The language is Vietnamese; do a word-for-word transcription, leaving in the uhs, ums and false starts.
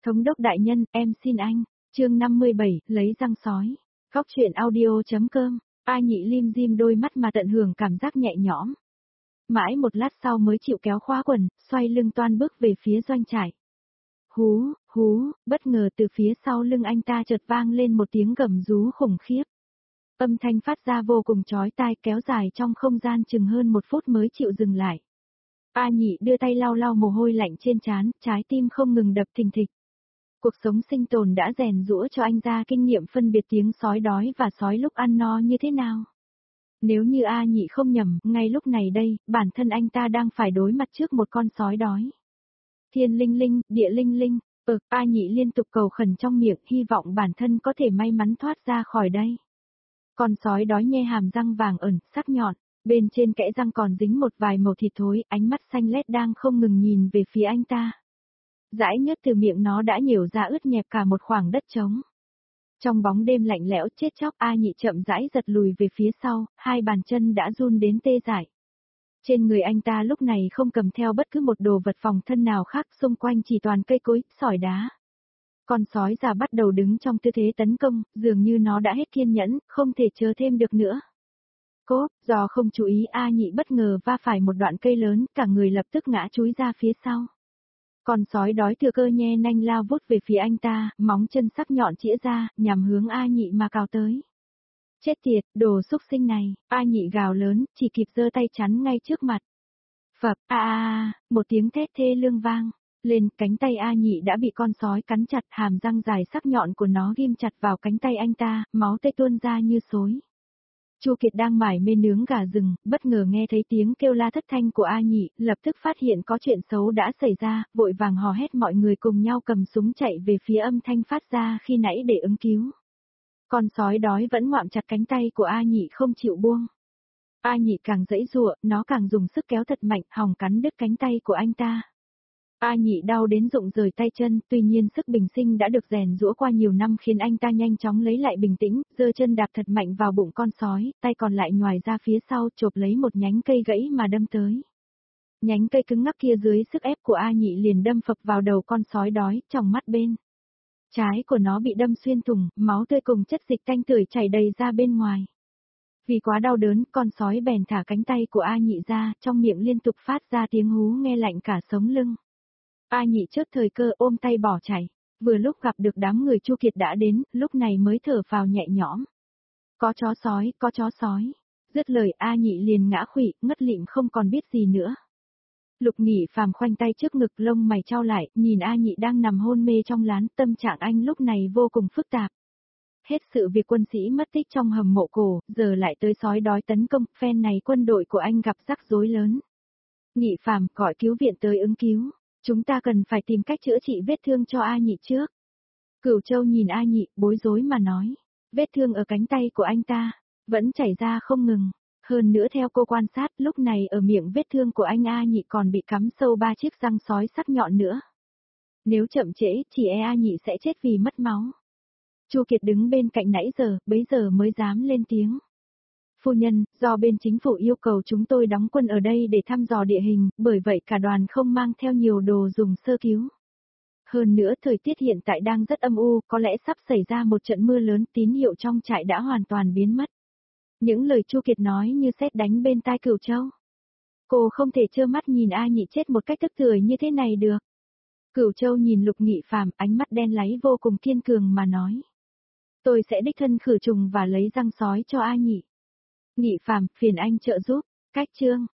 Thống đốc đại nhân, em xin anh. Chương năm mươi bảy, lấy răng sói. Góc truyện audio.com. A Nhị lim dim đôi mắt mà tận hưởng cảm giác nhẹ nhõm. Mãi một lát sau mới chịu kéo khóa quần, xoay lưng toan bước về phía doanh trại. Hú, hú, bất ngờ từ phía sau lưng anh ta chợt vang lên một tiếng gầm rú khủng khiếp. Âm thanh phát ra vô cùng chói tai, kéo dài trong không gian chừng hơn một phút mới chịu dừng lại. A Nhị đưa tay lau lau mồ hôi lạnh trên trán, trái tim không ngừng đập thình thịch. Cuộc sống sinh tồn đã rèn giũa cho anh ra kinh nghiệm phân biệt tiếng sói đói và sói lúc ăn no như thế nào. Nếu như A Nhị không nhầm, ngay lúc này đây, bản thân anh ta đang phải đối mặt trước một con sói đói. Thiên linh linh, địa linh linh, ừ, A Nhị liên tục cầu khẩn trong miệng, hy vọng bản thân có thể may mắn thoát ra khỏi đây. Con sói đói nhe hàm răng vàng ẩn, sắc nhọn, bên trên kẽ răng còn dính một vài màu thịt thối, ánh mắt xanh lét đang không ngừng nhìn về phía anh ta. Dãi nhớt từ miệng nó đã nhiều ra ướt nhẹp cả một khoảng đất trống. Trong bóng đêm lạnh lẽo chết chóc, A Nhị chậm rãi giật lùi về phía sau, hai bàn chân đã run đến tê dại. Trên người anh ta lúc này không cầm theo bất cứ một đồ vật phòng thân nào khác, xung quanh chỉ toàn cây cối, sỏi đá. Con sói già bắt đầu đứng trong tư thế tấn công, dường như nó đã hết kiên nhẫn, không thể chờ thêm được nữa. Cốp, do không chú ý, A Nhị bất ngờ va phải một đoạn cây lớn, cả người lập tức ngã chúi ra phía sau. Con sói đói thừa cơ nhe nanh lao vút về phía anh ta, móng chân sắc nhọn chĩa ra, nhằm hướng A Nhị mà cào tới. Chết tiệt, đồ xúc sinh này, A Nhị gào lớn, chỉ kịp giơ tay chắn ngay trước mặt. Phập, a a, một tiếng thét thê lương vang lên, cánh tay A Nhị đã bị con sói cắn chặt, hàm răng dài sắc nhọn của nó ghim chặt vào cánh tay anh ta, máu tươi tuôn ra như xối. Chu Kiệt đang mải mê nướng gà rừng, bất ngờ nghe thấy tiếng kêu la thất thanh của A Nhị, lập tức phát hiện có chuyện xấu đã xảy ra, vội vàng hò hét mọi người cùng nhau cầm súng chạy về phía âm thanh phát ra khi nãy để ứng cứu. Con sói đói vẫn ngoạm chặt cánh tay của A Nhị không chịu buông. A Nhị càng giãy giụa, nó càng dùng sức kéo thật mạnh, hòng cắn đứt cánh tay của anh ta. A Nhị đau đến rụng rời tay chân, tuy nhiên sức bình sinh đã được rèn giũa qua nhiều năm khiến anh ta nhanh chóng lấy lại bình tĩnh, giơ chân đạp thật mạnh vào bụng con sói, tay còn lại nhoài ra phía sau chộp lấy một nhánh cây gãy mà đâm tới. Nhánh cây cứng ngắc kia dưới sức ép của A Nhị liền đâm phập vào đầu con sói đói, trong mắt bên trái của nó bị đâm xuyên thủng, máu tươi cùng chất dịch tanh tưởi chảy đầy ra bên ngoài. Vì quá đau đớn, con sói bèn thả cánh tay của A Nhị ra, trong miệng liên tục phát ra tiếng hú nghe lạnh cả sống lưng. A Nhị chớp thời cơ ôm tay bỏ chạy, vừa lúc gặp được đám người Chu Kiệt đã đến, lúc này mới thở phào nhẹ nhõm. Có chó sói, có chó sói. Dứt lời A Nhị liền ngã khuỵu, ngất lịm không còn biết gì nữa. Lục Nghị Phàm khoanh tay trước ngực, lông mày chau lại, nhìn A Nhị đang nằm hôn mê trong lán, tâm trạng anh lúc này vô cùng phức tạp. Hết sự việc quân sĩ mất tích trong hầm mộ cổ, giờ lại tới sói đói tấn công, phen này quân đội của anh gặp rắc rối lớn. Nghị Phàm, gọi cứu viện tới ứng cứu. Chúng ta cần phải tìm cách chữa trị vết thương cho A Nhị trước. Cửu Châu nhìn A Nhị, bối rối mà nói. Vết thương ở cánh tay của anh ta, vẫn chảy ra không ngừng. Hơn nữa theo cô quan sát, lúc này ở miệng vết thương của anh A Nhị còn bị cắm sâu ba chiếc răng sói sắc nhọn nữa. Nếu chậm trễ, chỉ e A Nhị sẽ chết vì mất máu. Chu Kiệt đứng bên cạnh nãy giờ, bấy giờ mới dám lên tiếng. Phu nhân, do bên chính phủ yêu cầu chúng tôi đóng quân ở đây để thăm dò địa hình, bởi vậy cả đoàn không mang theo nhiều đồ dùng sơ cứu. Hơn nữa thời tiết hiện tại đang rất âm u, có lẽ sắp xảy ra một trận mưa lớn, tín hiệu trong trại đã hoàn toàn biến mất. Những lời Chu Kiệt nói như sét đánh bên tai Cửu Châu. Cô không thể trơ mắt nhìn A Nhị chết một cách tức tưởi như thế này được. Cửu Châu nhìn Lục Nghị Phàm, ánh mắt đen láy vô cùng kiên cường mà nói. Tôi sẽ đích thân khử trùng và lấy răng sói cho A Nhị. Nghị Phàm, phiền anh trợ giúp. Cách chương